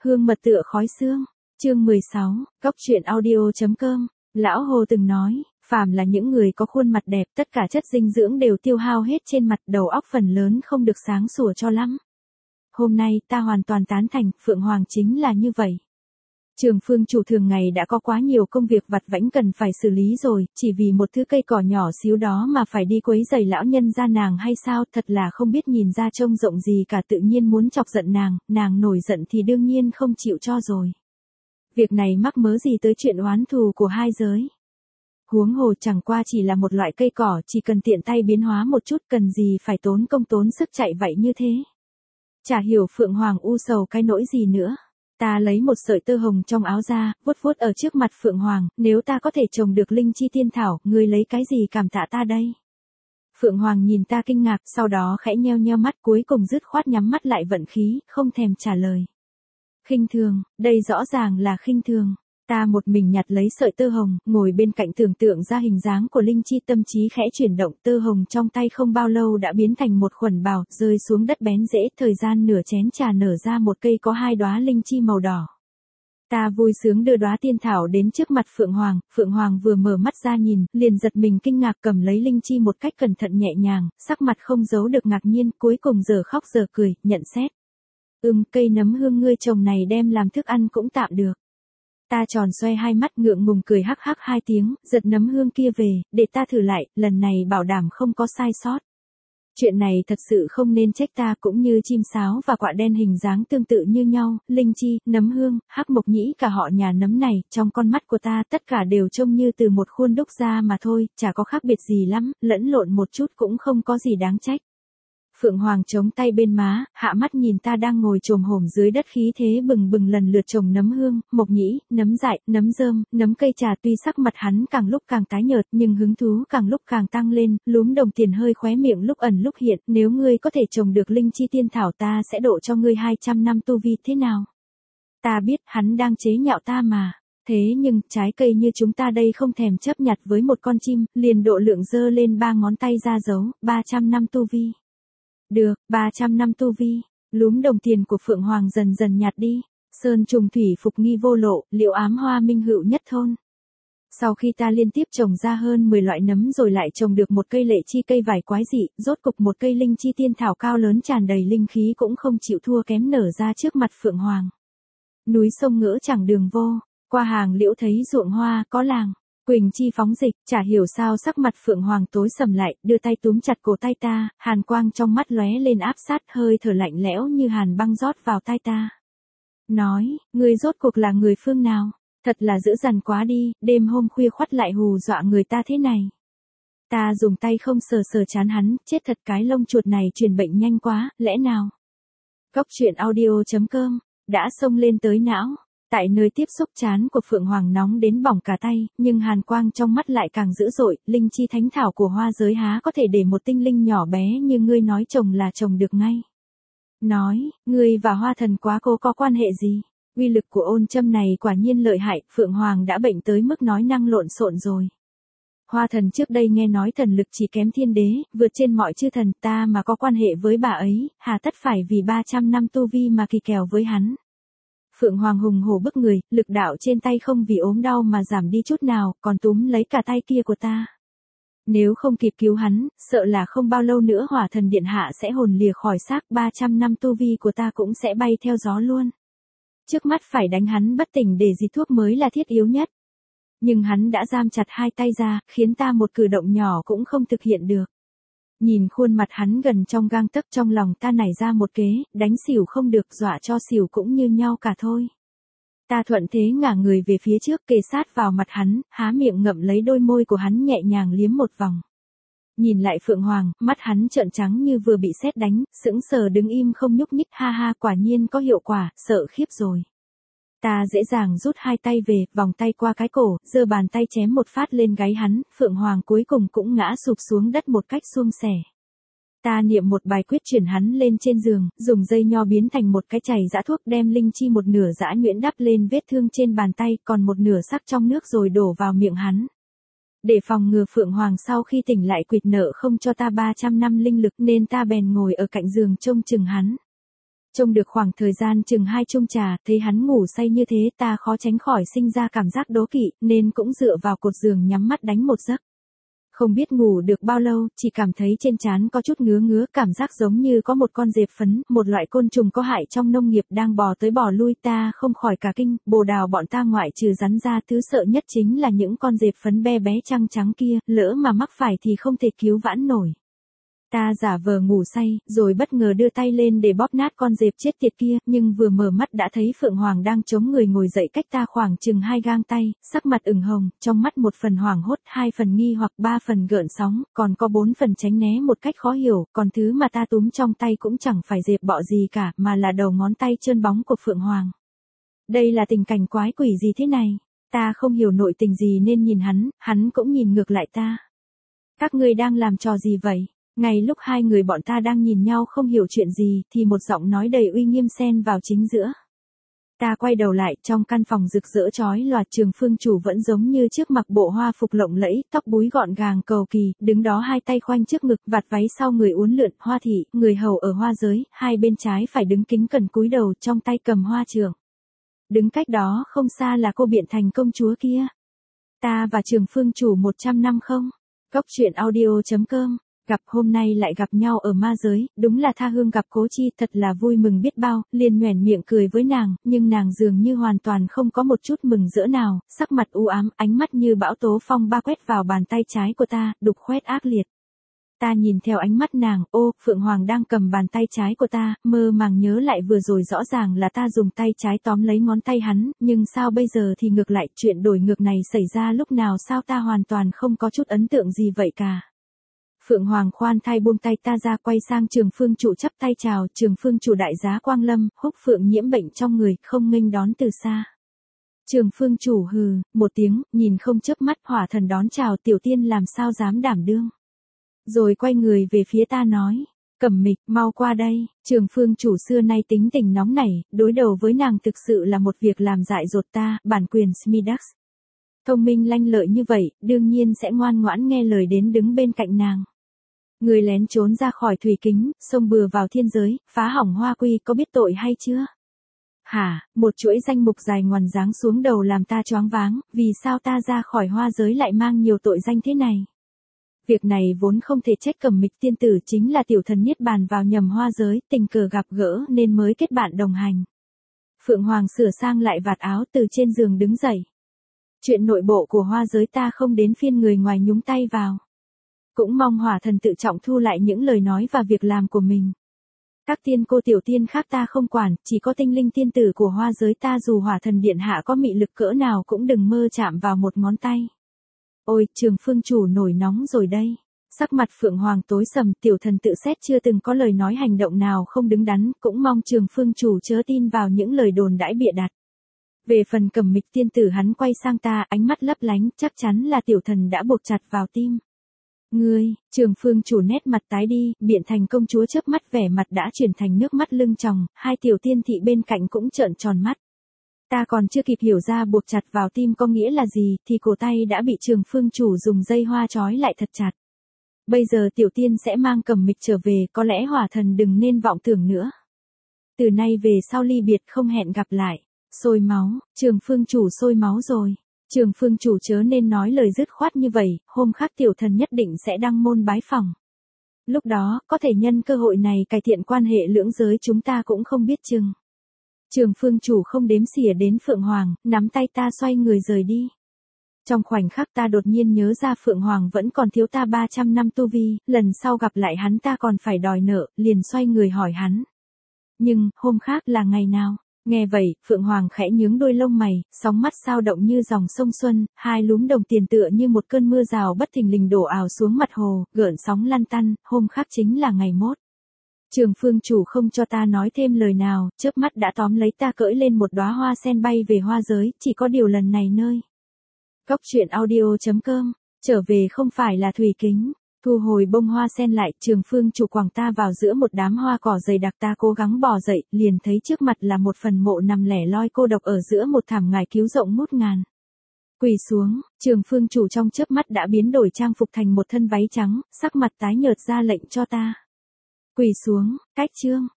Hương mật tựa khói xương. Chương 16, Cóc truyện audio.com. Lão Hồ từng nói, phàm là những người có khuôn mặt đẹp, tất cả chất dinh dưỡng đều tiêu hao hết trên mặt, đầu óc phần lớn không được sáng sủa cho lắm. Hôm nay ta hoàn toàn tán thành, Phượng Hoàng chính là như vậy. Trường Phương chủ thường ngày đã có quá nhiều công việc vặt vãnh cần phải xử lý rồi, chỉ vì một thứ cây cỏ nhỏ xíu đó mà phải đi quấy rầy lão nhân gia nàng hay sao, thật là không biết nhìn ra trông rộng gì cả, tự nhiên muốn chọc giận nàng nổi giận thì đương nhiên không chịu cho rồi. Việc này mắc mớ gì tới chuyện oán thù của hai giới. Huống hồ chẳng qua chỉ là một loại cây cỏ, chỉ cần tiện tay biến hóa một chút, cần gì phải tốn công tốn sức chạy vậy như thế. Chả hiểu Phượng Hoàng u sầu cái nỗi gì nữa. Ta lấy một sợi tơ hồng trong áo ra, vuốt vuốt ở trước mặt Phượng Hoàng, nếu ta có thể trồng được linh chi tiên thảo, ngươi lấy cái gì cảm tạ ta đây? Phượng Hoàng nhìn ta kinh ngạc, sau đó khẽ nheo nheo mắt, cuối cùng dứt khoát nhắm mắt lại vận khí, không thèm trả lời. Khinh thường, đây rõ ràng là khinh thường. Ta một mình nhặt lấy sợi tơ hồng, ngồi bên cạnh tưởng tượng ra hình dáng của linh chi, tâm trí khẽ chuyển động, tơ hồng trong tay không bao lâu đã biến thành một khuẩn bào, rơi xuống đất bén rễ, thời gian nửa chén trà nở ra một cây có 2 đóa linh chi màu đỏ. Ta vui sướng đưa đóa tiên thảo đến trước mặt Phượng Hoàng vừa mở mắt ra nhìn, liền giật mình kinh ngạc, cầm lấy linh chi một cách cẩn thận nhẹ nhàng, sắc mặt không giấu được ngạc nhiên, cuối cùng giờ khóc giờ cười, nhận xét. Cây nấm hương ngươi trồng này đem làm thức ăn cũng tạm được. Ta tròn xoe hai mắt ngượng ngùng cười hắc hắc 2 tiếng, giật nấm hương kia về, để ta thử lại, lần này bảo đảm không có sai sót. Chuyện này thật sự không nên trách ta, cũng như chim sáo và quạ đen hình dáng tương tự như nhau, linh chi, nấm hương, hắc mộc nhĩ, cả họ nhà nấm này, trong con mắt của ta tất cả đều trông như từ một khuôn đúc ra mà thôi, chả có khác biệt gì lắm, lẫn lộn một chút cũng không có gì đáng trách. Phượng Hoàng chống tay bên má, hạ mắt nhìn ta đang ngồi chồm hổm dưới đất khí thế bừng bừng lần lượt trồng nấm hương, mộc nhĩ, nấm dại, nấm rơm, nấm cây trà, tuy sắc mặt hắn càng lúc càng tái nhợt nhưng hứng thú càng lúc càng tăng lên, lúm đồng tiền hơi khóe miệng lúc ẩn lúc hiện, nếu ngươi có thể trồng được linh chi tiên thảo ta sẽ độ cho ngươi 200 năm tu vi thế nào? Ta biết hắn đang chế nhạo ta mà. Thế nhưng, trái cây như chúng ta đây không thèm chấp nhặt với một con chim, liền độ lượng giơ lên 3 ngón tay ra dấu, 300 năm tu vi. Được, 300 năm tu vi, lúm đồng tiền của Phượng Hoàng dần dần nhạt đi, sơn trùng thủy phục nghi vô lộ, liệu ám hoa minh hữu nhất thôn. Sau khi ta liên tiếp trồng ra hơn 10 loại nấm rồi lại trồng được một cây lệ chi cây vải quái dị, rốt cục một cây linh chi tiên thảo cao lớn tràn đầy linh khí cũng không chịu thua kém nở ra trước mặt Phượng Hoàng. Núi sông ngỡ chẳng đường vô, qua hàng liễu thấy ruộng hoa, có làng. Quỳnh chi phóng dịch, chả hiểu sao sắc mặt Phượng Hoàng tối sầm lại, đưa tay túm chặt cổ tay ta, hàn quang trong mắt lóe lên áp sát, hơi thở lạnh lẽo như hàn băng rót vào tai ta. Nói, ngươi rốt cuộc là người phương nào? Thật là dữ dằn quá đi, đêm hôm khuya khoắt lại hù dọa người ta thế này. Ta dùng tay không sờ sờ trán hắn, chết thật, cái lông chuột này truyền bệnh nhanh quá, lẽ nào? Cóc truyện audio.com, đã xông lên tới não. Tại nơi tiếp xúc trán của Phượng Hoàng nóng đến bỏng cả tay, nhưng hàn quang trong mắt lại càng dữ dội, linh chi thánh thảo của hoa giới há có thể để một tinh linh nhỏ bé như ngươi nói trồng là trồng được ngay. Nói, ngươi và hoa thần quá cô có quan hệ gì? Uy lực của ôn châm này quả nhiên lợi hại, Phượng Hoàng đã bệnh tới mức nói năng lộn xộn rồi. Hoa thần trước đây nghe nói thần lực chỉ kém thiên đế, vượt trên mọi chư thần, ta mà có quan hệ với bà ấy, hà tất phải vì 300 năm tu vi mà kỳ kèo với hắn. Phượng Hoàng hùng hổ bức người, lực đạo trên tay không vì ốm đau mà giảm đi chút nào, còn túm lấy cả tay kia của ta. Nếu không kịp cứu hắn, sợ là không bao lâu nữa hỏa thần điện hạ sẽ hồn lìa khỏi xác, 300 năm tu vi của ta cũng sẽ bay theo gió luôn. Trước mắt phải đánh hắn bất tỉnh để dịch thuốc mới là thiết yếu nhất. Nhưng hắn đã giam chặt 2 tay ra, khiến ta một cử động nhỏ cũng không thực hiện được. Nhìn khuôn mặt hắn gần trong gang tấc, trong lòng ta nảy ra một kế, đánh xỉu không được, dọa cho xỉu cũng như nhau cả thôi. Ta thuận thế ngả người về phía trước, kề sát vào mặt hắn, há miệng ngậm lấy đôi môi của hắn nhẹ nhàng liếm một vòng. Nhìn lại Phượng Hoàng, mắt hắn trợn trắng như vừa bị sét đánh, sững sờ đứng im không nhúc nhích, ha ha, quả nhiên có hiệu quả, sợ khiếp rồi. Ta dễ dàng rút 2 tay về, vòng tay qua cái cổ, giơ bàn tay chém một phát lên gáy hắn, Phượng Hoàng cuối cùng cũng ngã sụp xuống đất một cách suôn sẻ. Ta niệm một bài quyết chuyển hắn lên trên giường, dùng dây nho biến thành một cái chày giã thuốc, đem linh chi một nửa giã nhuyễn đắp lên vết thương trên bàn tay, còn một nửa sắc trong nước rồi đổ vào miệng hắn. Để phòng ngừa Phượng Hoàng sau khi tỉnh lại quỵt nợ không cho ta 300 năm linh lực nên ta bèn ngồi ở cạnh giường trông chừng hắn. Trông được khoảng thời gian chừng 2 chung trà, thấy hắn ngủ say như thế ta khó tránh khỏi sinh ra cảm giác đố kỵ, nên cũng dựa vào cột giường nhắm mắt đánh một giấc. Không biết ngủ được bao lâu, chỉ cảm thấy trên trán có chút ngứa ngứa, cảm giác giống như có một con dẹp phấn, một loại côn trùng có hại trong nông nghiệp đang bò tới bò lui, ta không khỏi cả kinh, bồ đào bọn ta ngoại trừ rắn ra, thứ sợ nhất chính là những con dẹp phấn be bé trăng trắng kia, lỡ mà mắc phải thì không thể cứu vãn nổi. Ta giả vờ ngủ say, rồi bất ngờ đưa tay lên để bóp nát con dẹp chết tiệt kia, nhưng vừa mở mắt đã thấy Phượng Hoàng đang chống người ngồi dậy cách ta khoảng chừng 2 gang tay, sắc mặt ửng hồng, trong mắt 1 phần hoảng hốt, 2 phần nghi hoặc 3 phần gợn sóng, còn có 4 phần tránh né một cách khó hiểu, còn thứ mà ta túm trong tay cũng chẳng phải dẹp bọ gì cả, mà là đầu ngón tay trơn bóng của Phượng Hoàng. Đây là tình cảnh quái quỷ gì thế này? Ta không hiểu nội tình gì nên nhìn hắn cũng nhìn ngược lại ta. Các ngươi đang làm trò gì vậy? Ngay lúc 2 người bọn ta đang nhìn nhau không hiểu chuyện gì, thì một giọng nói đầy uy nghiêm xen vào chính giữa. Ta quay đầu lại, trong căn phòng rực rỡ chói lòa, Trường Phương chủ vẫn giống như trước, mặc bộ hoa phục lộng lẫy, tóc búi gọn gàng cầu kỳ, đứng đó 2 tay khoanh trước ngực, vạt váy sau người uốn lượn, hoa thị, người hầu ở hoa giới, 2 bên trái phải đứng kính cẩn cúi đầu, trong tay cầm hoa trượng. Đứng cách đó không xa là cô Biện Thành công chúa kia. Ta và Trường Phương chủ 100 năm không? Cốc truyện audio.com Gặp hôm nay lại gặp nhau ở ma giới, đúng là tha hương gặp cố chi, thật là vui mừng biết bao, liền nhoẻn miệng cười với nàng, nhưng nàng dường như hoàn toàn không có một chút mừng rỡ nào, sắc mặt u ám, ánh mắt như bão tố phong ba quét vào bàn tay trái của ta, đục khoét ác liệt. Ta nhìn theo ánh mắt nàng, ô, Phượng Hoàng đang cầm bàn tay trái của ta, mơ màng nhớ lại vừa rồi rõ ràng là ta dùng tay trái tóm lấy ngón tay hắn, nhưng sao bây giờ thì ngược lại, chuyện đổi ngược này xảy ra lúc nào, sao ta hoàn toàn không có chút ấn tượng gì vậy cả. Phượng Hoàng khoan thai buông tay ta ra, quay sang Trường Phương chủ chắp tay chào, Trường Phương chủ đại giá quang lâm, Húc Phượng nhiễm bệnh trong người, không nghênh đón từ xa. Trường Phương chủ hừ, một tiếng, nhìn không chớp mắt, Hỏa thần đón chào, tiểu tiên làm sao dám đảm đương. Rồi quay người về phía ta nói, Cẩm Mịch, mau qua đây. Trường Phương chủ xưa nay tính tình nóng nảy, đối đầu với nàng thực sự là một việc làm dại dột ta, bản quyền Smidax. Thông minh lanh lợi như vậy, đương nhiên sẽ ngoan ngoãn nghe lời đến đứng bên cạnh nàng. Người lén trốn ra khỏi thủy kính, xông bừa vào thiên giới, phá hỏng hoa quy, có biết tội hay chưa? Hả, một chuỗi danh mục dài ngoằn giáng xuống đầu làm ta choáng váng, vì sao ta ra khỏi hoa giới lại mang nhiều tội danh thế này? Việc này vốn không thể trách Cẩm Mịch tiên tử, chính là tiểu thần niết bàn vào nhầm hoa giới, tình cờ gặp gỡ nên mới kết bạn đồng hành. Phượng Hoàng sửa sang lại vạt áo, từ trên giường đứng dậy. Chuyện nội bộ của hoa giới ta không đến phiên người ngoài nhúng tay vào. Cũng mong Hỏa thần tự trọng thu lại những lời nói và việc làm của mình. Các tiên cô tiểu tiên khác ta không quản, chỉ có tinh linh tiên tử của hoa giới ta dù Hỏa thần điện hạ có mị lực cỡ nào cũng đừng mơ chạm vào một ngón tay. Ôi, Trường Phương chủ nổi nóng rồi đây. Sắc mặt Phượng Hoàng tối sầm, tiểu thần tự xét chưa từng có lời nói hành động nào không đứng đắn, cũng mong Trường Phương chủ chớ tin vào những lời đồn đãi bịa đặt. Về phần Cẩm Mịch tiên tử, hắn quay sang ta, ánh mắt lấp lánh, chắc chắn là tiểu thần đã buộc chặt vào tim. Ngươi, Trường Phương chủ nét mặt tái đi, Biện Thành công chúa chớp mắt vẻ mặt đã chuyển thành nước mắt lưng tròng, 2 tiểu tiên thị bên cạnh cũng trợn tròn mắt. Ta còn chưa kịp hiểu ra buộc chặt vào tim có nghĩa là gì, thì cổ tay đã bị Trường Phương chủ dùng dây hoa trói lại thật chặt. Bây giờ tiểu tiên sẽ mang Cẩm Mịch trở về, có lẽ Hỏa thần đừng nên vọng tưởng nữa. Từ nay về sau ly biệt không hẹn gặp lại. Sôi máu, Trường Phương chủ sôi máu rồi. Trường Phương chủ chớ nên nói lời dứt khoát như vậy, hôm khác tiểu thần nhất định sẽ đăng môn bái phỏng. Lúc đó, có thể nhân cơ hội này cải thiện quan hệ lưỡng giới chúng ta cũng không biết chừng. Trường Phương chủ không đếm xỉa đến Phượng Hoàng, nắm tay ta xoay người rời đi. Trong khoảnh khắc ta đột nhiên nhớ ra Phượng Hoàng vẫn còn thiếu ta 300 năm tu vi, lần sau gặp lại hắn ta còn phải đòi nợ, liền xoay người hỏi hắn. Nhưng, hôm khác là ngày nào? Nghe vậy, Phượng Hoàng khẽ nhướng đôi lông mày, sóng mắt sao động như dòng sông xuân, 2 lúm đồng tiền tựa như một cơn mưa rào bất thình lình đổ ào xuống mặt hồ, gợn sóng lăn tăn, hôm khác chính là ngày mốt. Trường Phương chủ không cho ta nói thêm lời nào, chớp mắt đã tóm lấy ta cưỡi lên một đóa hoa sen bay về hoa giới, chỉ có điều lần này nơi. Cốc truyện audio.com, trở về không phải là thủy kính. Thu hồi bông hoa sen lại, Trường Phương chủ quẳng ta vào giữa một đám hoa cỏ dày đặc, ta cố gắng bò dậy, liền thấy trước mặt là một phần mộ nằm lẻ loi cô độc ở giữa một thảm ngải cứu rộng ngút ngàn. Quỳ xuống, Trường Phương chủ trong chớp mắt đã biến đổi trang phục thành một thân váy trắng, sắc mặt tái nhợt ra lệnh cho ta. Quỳ xuống, cách chương.